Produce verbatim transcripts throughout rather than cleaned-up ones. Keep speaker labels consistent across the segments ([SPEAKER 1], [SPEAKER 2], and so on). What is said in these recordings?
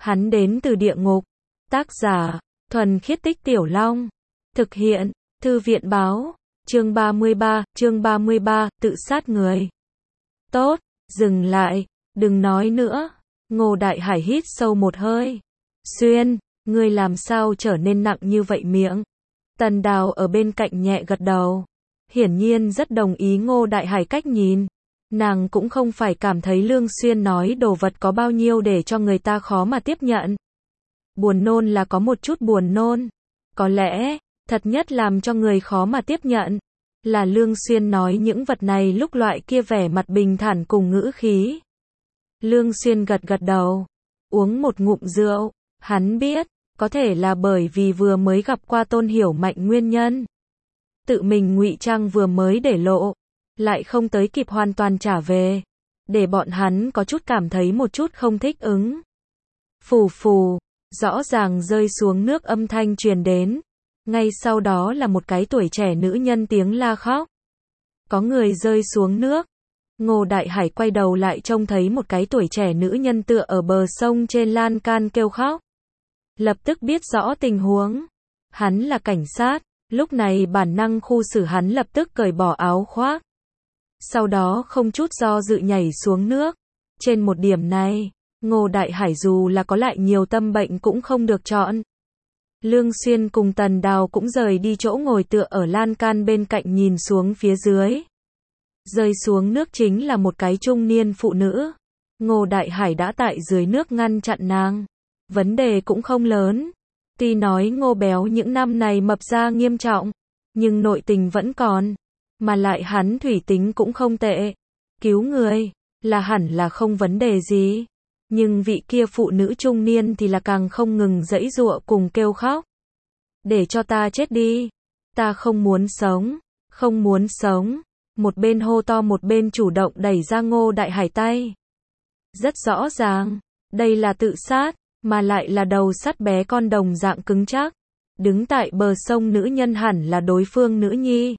[SPEAKER 1] Hắn đến từ địa ngục. Tác giả, Thuần Khiết Tích Tiểu Long. Thực hiện, Thư viện báo. Chương ba mươi ba, chương ba mươi ba, tự sát người. Tốt, dừng lại, đừng nói nữa. Ngô Đại Hải hít sâu một hơi. Xuyên, ngươi làm sao trở nên nặng như vậy miệng? Tần Đào ở bên cạnh nhẹ gật đầu. Hiển nhiên rất đồng ý Ngô Đại Hải cách nhìn. Nàng cũng không phải cảm thấy Lương Xuyên nói đồ vật có bao nhiêu để cho người ta khó mà tiếp nhận. Buồn nôn là có một chút buồn nôn. Có lẽ, thật nhất làm cho người khó mà tiếp nhận, là Lương Xuyên nói những vật này lúc loại kia vẻ mặt bình thản cùng ngữ khí. Lương Xuyên gật gật đầu, uống một ngụm rượu, hắn biết, có thể là bởi vì vừa mới gặp qua Tôn Hiểu Mạnh nguyên nhân. Tự mình ngụy trang vừa mới để lộ, lại không tới kịp hoàn toàn trả về, để bọn hắn có chút cảm thấy một chút không thích ứng. Phù phù, rõ ràng rơi xuống nước âm thanh truyền đến. Ngay sau đó là một cái tuổi trẻ nữ nhân tiếng la khóc. Có người rơi xuống nước. Ngô Đại Hải quay đầu lại trông thấy một cái tuổi trẻ nữ nhân tựa ở bờ sông trên lan can kêu khóc. Lập tức biết rõ tình huống. Hắn là cảnh sát, lúc này bản năng khu xử hắn lập tức cởi bỏ áo khoác. Sau đó không chút do dự nhảy xuống nước. Trên một điểm này, Ngô Đại Hải dù là có lại nhiều tâm bệnh cũng không được chọn. Lương Xuyên cùng Tần Đào cũng rời đi chỗ ngồi tựa ở lan can bên cạnh nhìn xuống phía dưới. Rơi xuống nước chính là một cái trung niên phụ nữ. Ngô Đại Hải đã tại dưới nước ngăn chặn nàng. Vấn đề cũng không lớn. Tuy nói Ngô béo những năm này mập ra nghiêm trọng, nhưng nội tình vẫn còn. Mà lại hắn thủy tính cũng không tệ. Cứu người, là hẳn là không vấn đề gì. Nhưng vị kia phụ nữ trung niên thì là càng không ngừng giãy giụa cùng kêu khóc. Để cho ta chết đi. Ta không muốn sống. Không muốn sống. Một bên hô to một bên chủ động đẩy ra Ngô Đại Hải tay. Rất rõ ràng. Đây là tự sát. Mà lại là đầu sắt bé con đồng dạng cứng chắc. Đứng tại bờ sông nữ nhân hẳn là đối phương nữ nhi.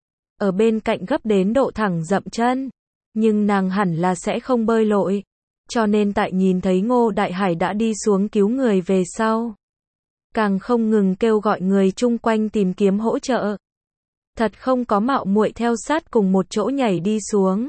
[SPEAKER 1] Ở bên cạnh gấp đến độ thẳng dậm chân. Nhưng nàng hẳn là sẽ không bơi lội. Cho nên tại nhìn thấy Ngô Đại Hải đã đi xuống cứu người về sau, càng không ngừng kêu gọi người chung quanh tìm kiếm hỗ trợ. Thật không có mạo muội theo sát cùng một chỗ nhảy đi xuống.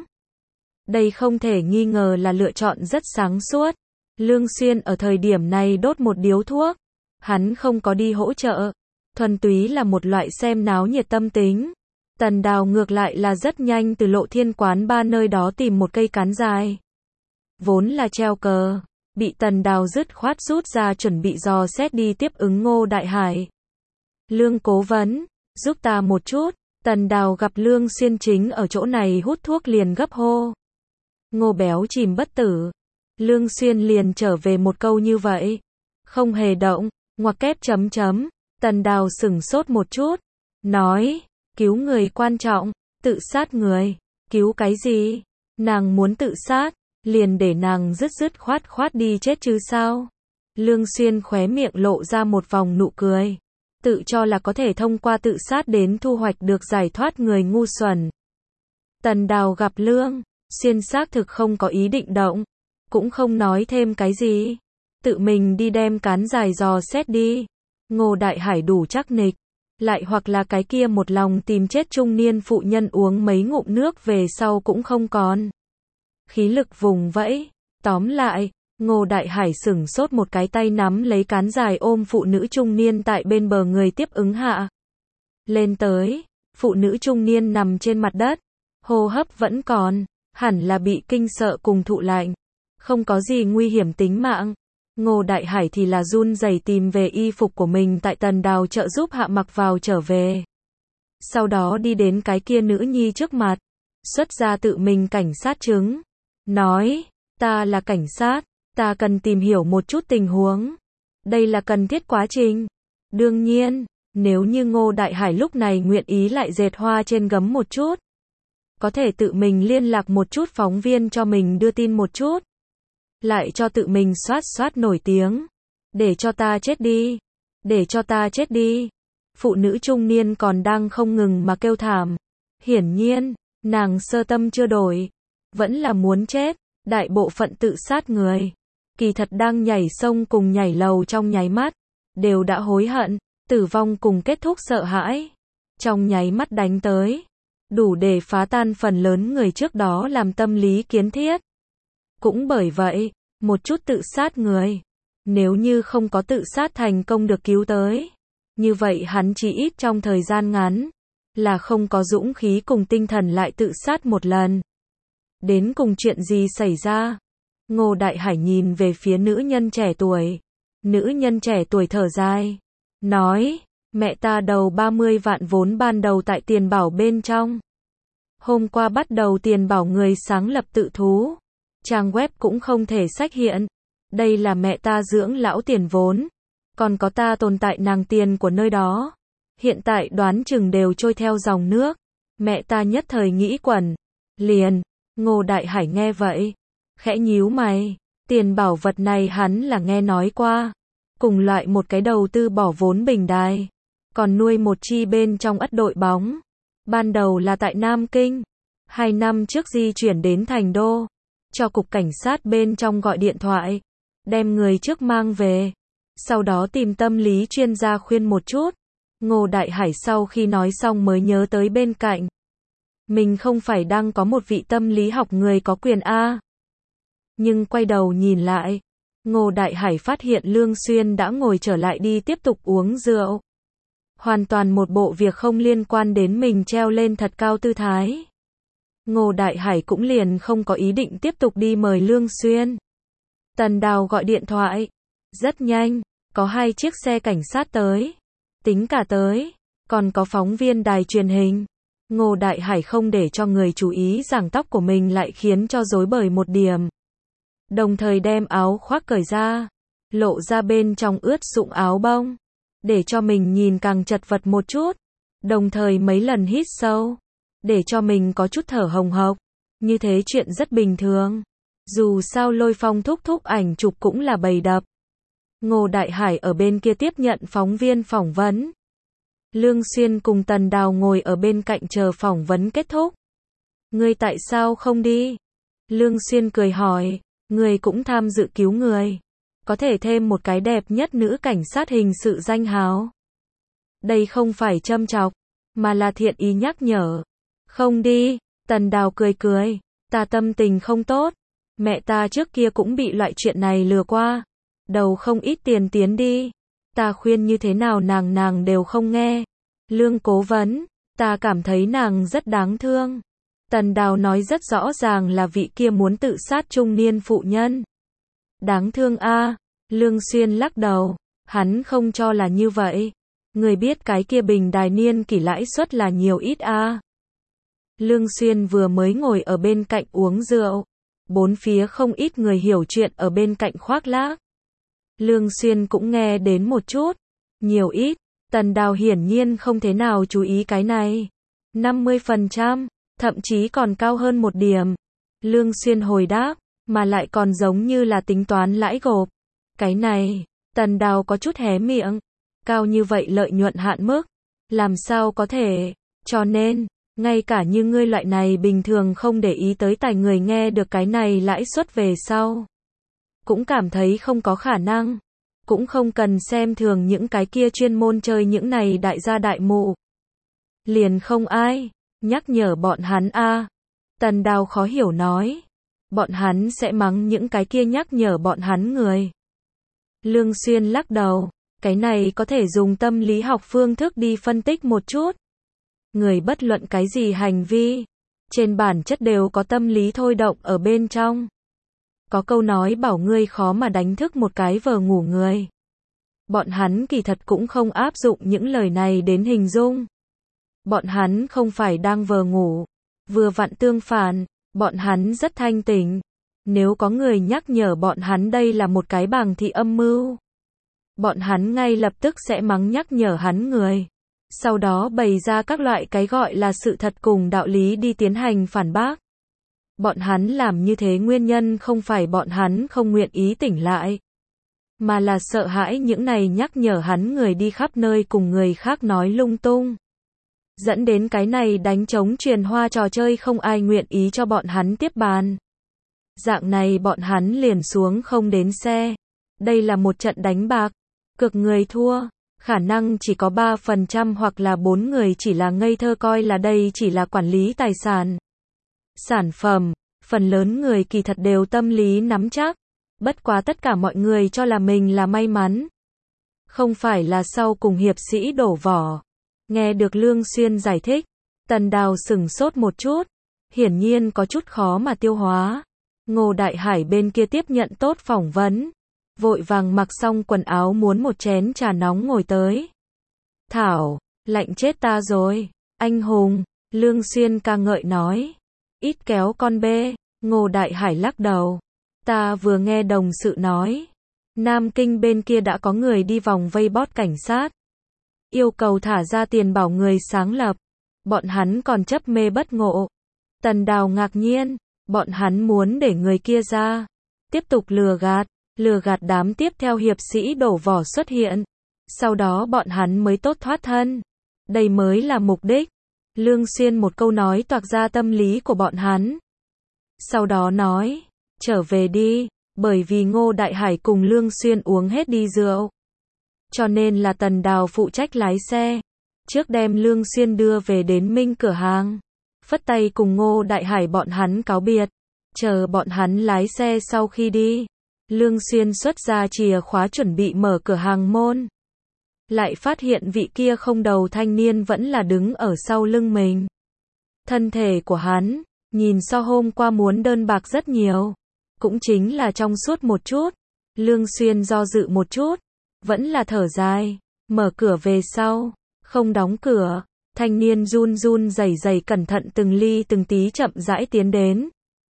[SPEAKER 1] Đây không thể nghi ngờ là lựa chọn rất sáng suốt. Lương Xuyên ở thời điểm này đốt một điếu thuốc. Hắn không có đi hỗ trợ. Thuần túy là một loại xem náo nhiệt tâm tính. Tần Đào ngược lại là rất nhanh từ Lộ Thiên quán ba nơi đó tìm một cây cán dài. Vốn là treo cờ, bị Tần Đào dứt khoát rút ra chuẩn bị dò xét đi tiếp ứng Ngô Đại Hải. Lương cố vấn, giúp ta một chút. Tần Đào gặp Lương Xuyên chính ở chỗ này hút thuốc liền gấp hô. Ngô béo chìm bất tử. Lương Xuyên liền trở về một câu như vậy. Không hề động, ngoặc kép chấm chấm. Tần Đào sửng sốt một chút. Nói, cứu người quan trọng, tự sát người. Cứu cái gì? Nàng muốn tự sát. Liền để nàng dứt dứt khoát khoát đi chết chứ sao? Lương Xuyên khóe miệng lộ ra một vòng nụ cười. Tự cho là có thể thông qua tự sát đến thu hoạch được giải thoát người ngu xuẩn. Tần Đào gặp Lương Xuyên xác thực không có ý định động. Cũng không nói thêm cái gì. Tự mình đi đem cán dài dò xét đi. Ngô Đại Hải đủ chắc nịch. Lại hoặc là cái kia một lòng tìm chết trung niên phụ nhân uống mấy ngụm nước về sau cũng không còn khí lực vùng vẫy. Tóm lại, Ngô Đại Hải sửng sốt một cái tay nắm lấy cán dài ôm phụ nữ trung niên tại bên bờ người tiếp ứng hạ. Lên tới, phụ nữ trung niên nằm trên mặt đất, hô hấp vẫn còn, hẳn là bị kinh sợ cùng thụ lạnh. Không có gì nguy hiểm tính mạng. Ngô Đại Hải thì là run rẩy tìm về y phục của mình tại Tần Đào trợ giúp hạ mặc vào trở về. Sau đó đi đến cái kia nữ nhi trước mặt, xuất ra tự mình cảnh sát chứng. Nói, ta là cảnh sát, ta cần tìm hiểu một chút tình huống. Đây là cần thiết quá trình. Đương nhiên, nếu như Ngô Đại Hải lúc này nguyện ý lại dệt hoa trên gấm một chút. Có thể tự mình liên lạc một chút phóng viên cho mình đưa tin một chút. Lại cho tự mình soát soát nổi tiếng. Để cho ta chết đi. Để cho ta chết đi. Phụ nữ trung niên còn đang không ngừng mà kêu thảm. Hiển nhiên, nàng sơ tâm chưa đổi. Vẫn là muốn chết. Đại bộ phận tự sát người kỳ thật đang nhảy sông cùng nhảy lầu trong nháy mắt, đều đã hối hận, tử vong cùng kết thúc sợ hãi, trong nháy mắt đánh tới, đủ để phá tan phần lớn người trước đó làm tâm lý kiến thiết. Cũng bởi vậy, một chút tự sát người, nếu như không có tự sát thành công được cứu tới, như vậy hắn chỉ ít trong thời gian ngắn, là không có dũng khí cùng tinh thần lại tự sát một lần. Đến cùng chuyện gì xảy ra? Ngô Đại Hải nhìn về phía nữ nhân trẻ tuổi. Nữ nhân trẻ tuổi thở dài, nói, mẹ ta đầu ba mươi vạn vốn ban đầu tại tiền bảo bên trong. Hôm qua bắt đầu tiền bảo người sáng lập tự thú. Trang web cũng không thể xác hiện. Đây là mẹ ta dưỡng lão tiền vốn. Còn có ta tồn tại nàng tiền của nơi đó. Hiện tại đoán chừng đều trôi theo dòng nước. Mẹ ta nhất thời nghĩ quẩn. Liền, Ngô Đại Hải nghe vậy, khẽ nhíu mày. Tiền bảo vật này hắn là nghe nói qua. Cùng loại một cái đầu tư bỏ vốn bình đài. Còn nuôi một chi bên trong ất đội bóng. Ban đầu là tại Nam Kinh. Hai năm trước di chuyển đến Thành Đô. Cho cục cảnh sát bên trong gọi điện thoại. Đem người trước mang về. Sau đó tìm tâm lý chuyên gia khuyên một chút. Ngô Đại Hải sau khi nói xong mới nhớ tới bên cạnh. Mình không phải đang có một vị tâm lý học người có quyền A. Nhưng quay đầu nhìn lại. Ngô Đại Hải phát hiện Lương Xuyên đã ngồi trở lại đi tiếp tục uống rượu. Hoàn toàn một bộ việc không liên quan đến mình treo lên thật cao tư thái. Ngô Đại Hải cũng liền không có ý định tiếp tục đi mời Lương Xuyên. Tần Đào gọi điện thoại. Rất nhanh, có hai chiếc xe cảnh sát tới. Tính cả tới, còn có phóng viên đài truyền hình. Ngô Đại Hải không để cho người chú ý rằng tóc của mình lại khiến cho rối bời một điểm. Đồng thời đem áo khoác cởi ra, lộ ra bên trong ướt sũng áo bông, để cho mình nhìn càng chật vật một chút. Đồng thời mấy lần hít sâu, để cho mình có chút thở hồng hộc. Như thế chuyện rất bình thường. Dù sao Lôi Phong thúc thúc ảnh chụp cũng là bầy đập. Ngô Đại Hải ở bên kia tiếp nhận phóng viên phỏng vấn. Lương Xuyên cùng Tần Đào ngồi ở bên cạnh chờ phỏng vấn kết thúc. Ngươi tại sao không đi? Lương Xuyên cười hỏi, ngươi cũng tham dự cứu người. Có thể thêm một cái đẹp nhất nữ cảnh sát hình sự danh hào. Đây không phải châm chọc, mà là thiện ý nhắc nhở. Không đi, Tần Đào cười cười, ta tâm tình không tốt. Mẹ ta trước kia cũng bị loại chuyện này lừa qua. Đầu không ít tiền tiến đi. Ta khuyên như thế nào nàng nàng đều không nghe. Lương cố vấn, ta cảm thấy nàng rất đáng thương. Tần Đào nói rất rõ ràng là vị kia muốn tự sát trung niên phụ nhân. Đáng thương a. Lương Xuyên lắc đầu, hắn không cho là như vậy. Người biết cái kia bình đài niên kỷ lãi suất là nhiều ít a. Lương Xuyên vừa mới ngồi ở bên cạnh uống rượu. Bốn phía không ít người hiểu chuyện ở bên cạnh khoác lác. Lương Xuyên cũng nghe đến một chút. Nhiều ít, Tần Đào hiển nhiên không thế nào chú ý cái này. năm mươi phần trăm, thậm chí còn cao hơn một điểm. Lương Xuyên hồi đáp, mà lại còn giống như là tính toán lãi gộp. Cái này, Tần Đào có chút hé miệng. Cao như vậy lợi nhuận hạn mức. Làm sao có thể, cho nên, ngay cả như ngươi loại này bình thường không để ý tới tài người nghe được cái này lãi suất về sau. Cũng cảm thấy không có khả năng. Cũng không cần xem thường những cái kia chuyên môn chơi những này đại gia đại mụ. Liền không ai nhắc nhở bọn hắn a. Tần Đào khó hiểu nói. Bọn hắn sẽ mắng những cái kia nhắc nhở bọn hắn người. Lương Xuyên lắc đầu. Cái này có thể dùng tâm lý học phương thức đi phân tích một chút. Người bất luận cái gì hành vi, trên bản chất đều có tâm lý thôi động ở bên trong. Có câu nói bảo ngươi khó mà đánh thức một cái vờ ngủ người. Bọn hắn kỳ thật cũng không áp dụng những lời này đến hình dung. Bọn hắn không phải đang vờ ngủ. Vừa vặn tương phản, bọn hắn rất thanh tỉnh. Nếu có người nhắc nhở bọn hắn đây là một cái bàng thị âm mưu, bọn hắn ngay lập tức sẽ mắng nhắc nhở hắn người. Sau đó bày ra các loại cái gọi là sự thật cùng đạo lý đi tiến hành phản bác. Bọn hắn làm như thế nguyên nhân không phải bọn hắn không nguyện ý tỉnh lại, mà là sợ hãi những này nhắc nhở hắn người đi khắp nơi cùng người khác nói lung tung. Dẫn đến cái này đánh trống truyền hoa trò chơi không ai nguyện ý cho bọn hắn tiếp bàn. Dạng này bọn hắn liền xuống không đến xe. Đây là một trận đánh bạc. Cực người thua. Khả năng chỉ có ba phần trăm hoặc là bốn người chỉ là ngây thơ coi là đây chỉ là quản lý tài sản. Sản phẩm. Phần lớn người kỳ thật đều tâm lý nắm chắc. Bất quá tất cả mọi người cho là mình là may mắn. Không phải là sau cùng hiệp sĩ đổ vỏ. Nghe được Lương Xuyên giải thích. Tần Đào sửng sốt một chút. Hiển nhiên có chút khó mà tiêu hóa. Ngô Đại Hải bên kia tiếp nhận tốt phỏng vấn. Vội vàng mặc xong quần áo muốn một chén trà nóng ngồi tới. Thảo, lạnh chết ta rồi. Anh hùng, Lương Xuyên ca ngợi nói. Ít kéo con bê, Ngô Đại Hải lắc đầu. Ta vừa nghe đồng sự nói. Nam Kinh bên kia đã có người đi vòng vây bót cảnh sát. Yêu cầu thả ra tiền bảo người sáng lập. Bọn hắn còn chấp mê bất ngộ. Tần Đào ngạc nhiên. Bọn hắn muốn để người kia ra. Tiếp tục lừa gạt. Lừa gạt đám tiếp theo hiệp sĩ đổ vỏ xuất hiện. Sau đó bọn hắn mới tốt thoát thân. Đây mới là mục đích. Lương Xuyên một câu nói toạc ra tâm lý của bọn hắn. Sau đó nói. Trở về đi. Bởi vì Ngô Đại Hải cùng Lương Xuyên uống hết đi rượu. Cho nên là Tần Đào phụ trách lái xe. Trước đem Lương Xuyên đưa về đến Minh cửa hàng. Phất tay cùng Ngô Đại Hải bọn hắn cáo biệt. Chờ bọn hắn lái xe sau khi đi. Lương Xuyên xuất ra chìa khóa chuẩn bị mở cửa hàng môn. Lại phát hiện vị kia không đầu thanh niên vẫn là đứng ở sau lưng mình. Thân thể của hắn, nhìn so hôm qua muốn đơn bạc rất nhiều. Cũng chính là trong suốt một chút. Lương Xuyên do dự một chút. Vẫn là thở dài. Mở cửa về sau. Không đóng cửa. Thanh niên run run rẩy rẩy cẩn thận từng ly từng tí chậm rãi tiến đến.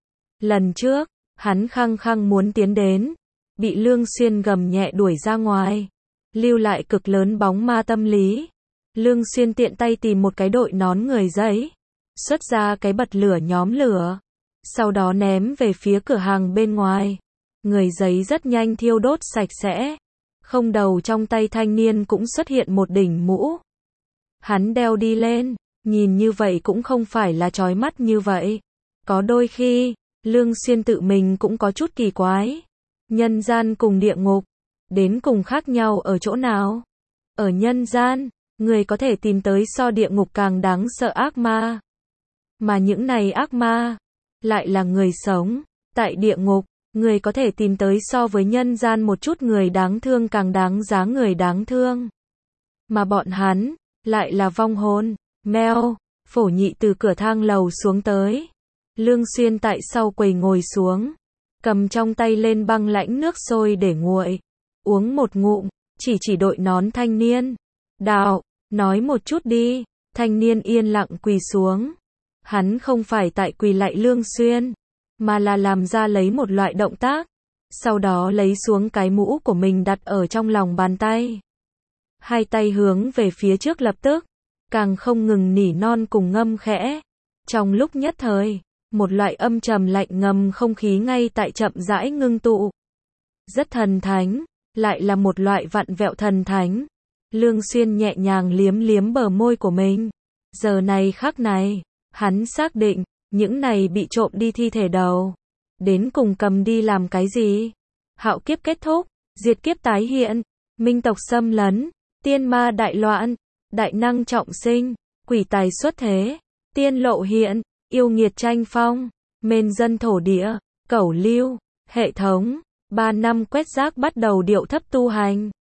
[SPEAKER 1] Lần trước, hắn khăng khăng muốn tiến đến. Bị Lương Xuyên gầm nhẹ đuổi ra ngoài. Lưu lại cực lớn bóng ma tâm lý. Lương Xuyên tiện tay tìm một cái đội nón người giấy. Xuất ra cái bật lửa nhóm lửa. Sau đó ném về phía cửa hàng bên ngoài. Người giấy rất nhanh thiêu đốt sạch sẽ. Không đầu trong tay thanh niên cũng xuất hiện một đỉnh mũ. Hắn đeo đi lên. Nhìn như vậy cũng không phải là chói mắt như vậy. Có đôi khi, Lương Xuyên tự mình cũng có chút kỳ quái. Nhân gian cùng địa ngục. Đến cùng khác nhau ở chỗ nào? Ở nhân gian, người có thể tìm tới so địa ngục càng đáng sợ ác ma. Mà những này ác ma, lại là người sống. Tại địa ngục, người có thể tìm tới so với nhân gian một chút người đáng thương càng đáng giá người đáng thương. Mà bọn hắn, lại là vong hồn. Mèo, Phổ Nhị từ cửa thang lầu xuống tới. Lương Xuyên tại sau quầy ngồi xuống. Cầm trong tay lên băng lãnh nước sôi để nguội. Uống một ngụm, chỉ chỉ đội nón thanh niên. Đạo, nói một chút đi. Thanh niên yên lặng quỳ xuống. Hắn không phải tại quỳ lạy Lương Xuyên, mà là làm ra lấy một loại động tác. Sau đó lấy xuống cái mũ của mình đặt ở trong lòng bàn tay. Hai tay hướng về phía trước lập tức. Càng không ngừng nỉ non cùng ngâm khẽ. Trong lúc nhất thời, một loại âm trầm lạnh ngầm không khí ngay tại chậm rãi ngưng tụ. Rất thần thánh, lại là một loại vặn vẹo thần thánh. Lương Xuyên nhẹ nhàng liếm liếm bờ môi của mình. Giờ này khắc này, hắn xác định, những này bị trộm đi thi thể đầu. Đến cùng cầm đi làm cái gì? Hạo kiếp kết thúc, diệt kiếp tái hiện, minh tộc xâm lấn, tiên ma đại loạn, đại năng trọng sinh, quỷ tài xuất thế, tiên lộ hiện, yêu nghiệt tranh phong, mền dân thổ địa, cẩu lưu, hệ thống, ba năm quét rác bắt đầu điệu thấp tu hành.